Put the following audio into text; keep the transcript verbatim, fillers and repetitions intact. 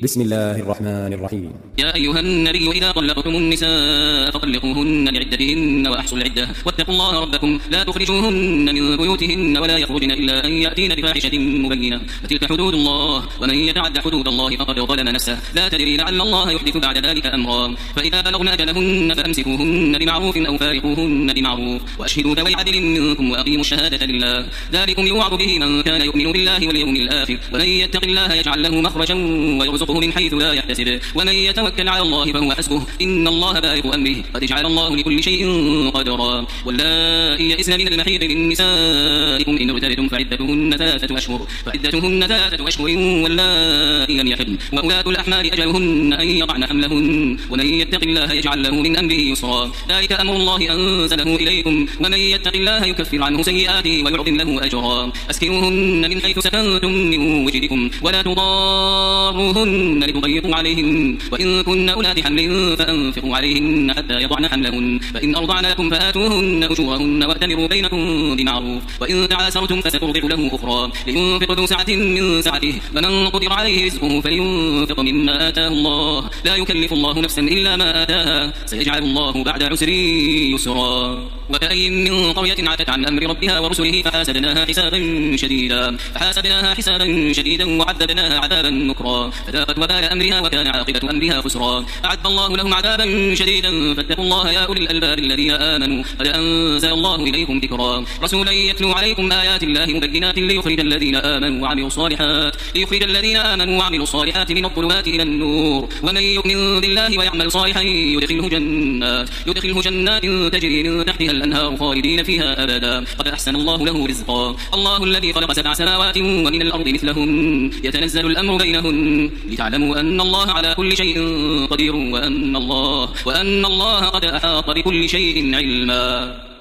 بسم الله الرحمن الرحيم. يا أيها النبي إذا طلقتم النساء فطلقوهن لعدتهن وأحصوا العدة واتقوا الله ربكم لا تخرجوهن من بيوتهن ولا يخرجن إلا أن يأتين بفاحشة مبينة فتلك حدود الله ومن يتعد حدود الله فقد ظلم نفسه لا تدري لعل الله يحدث بعد ذلك أمرا فإذا بلغن أجلهن فأمسكوهن بمعروف أو فارقوهن بمعروف وأشهدوا ذوي عدل منكم وأقيموا الشهادة لله ذلكم يوعظ به من كان يؤمن بالله واليوم الآخر ومن يتق الله يجعل له مخرجا ويرزقه من حيث لا يحتسب ومن يتوكل على الله فهو حسبه إن الله بالغ أمره قد جعل الله لكل شيء قدرا واللائي يئسن من المحيض من نسائكم إن ارتبتم فعدتهن ثلاثة أشهر فعدتهن ثلاثة أشهر واللائي لم يحضن وأولاة الأحمال أجلهن أن يضعن حملهن ومن يتق الله يجعل له من أمره يسرا ذلك أمر الله أنزله إليكم ومن يتق الله يكفر عنه سيئاته ويعظم له أجرا أسكنوهن من حيث سكنتم من وجدكم ولا تضاروهن لتضيقوا عليهن وإن كن أولاد حمل فأنفقوا عليهن حتى يضعن حملهن فإن أرضعن لكم فآتوهن أجورهن وأتمروا بينكم بمعروف وإن تعاسرتم فسترضع له أخرى لينفق ذو سعة من سعته ومن قدر عليه رزقه فلينفق مما آتاه الله لا يكلف الله نفسا إلا ما آتاها سيجعل الله بعد عسر يسرا وكأي من قرية عتت عن أمر ربها ورسله فحاسبناها حسابا شديدا فحاسبناها حسابا شديدا وعذبناها عذابا نكرا فذاقت وبال أمرها وكان عاقبة أمرها خسرا أعد الله لهم عذابا شديدا فاتقوا الله يا أولي الألباب الذين آمنوا قد أنزل الله إليكم ذكرا رسولا يتلو عليكم آيات الله مبينات ليخرج الذين آمنوا وعملوا الصالحات ليخرج الذين آمنوا وعملوا الصالحات من الظلمات إلى النور ومن يؤمن بالله ويعمل صالحا يدخله جنات يدخله جنات تجري من تحتها الأنهار خالدين فيها أبدا قد أحسن الله له رزقا الله الذي خلق سبع سماوات ومن الأرض مثلهن يتنزل الأمر بينهن لتعلموا أن الله على كل شيء قدير وأن الله وأن الله قد أحاط بكل شيء علما.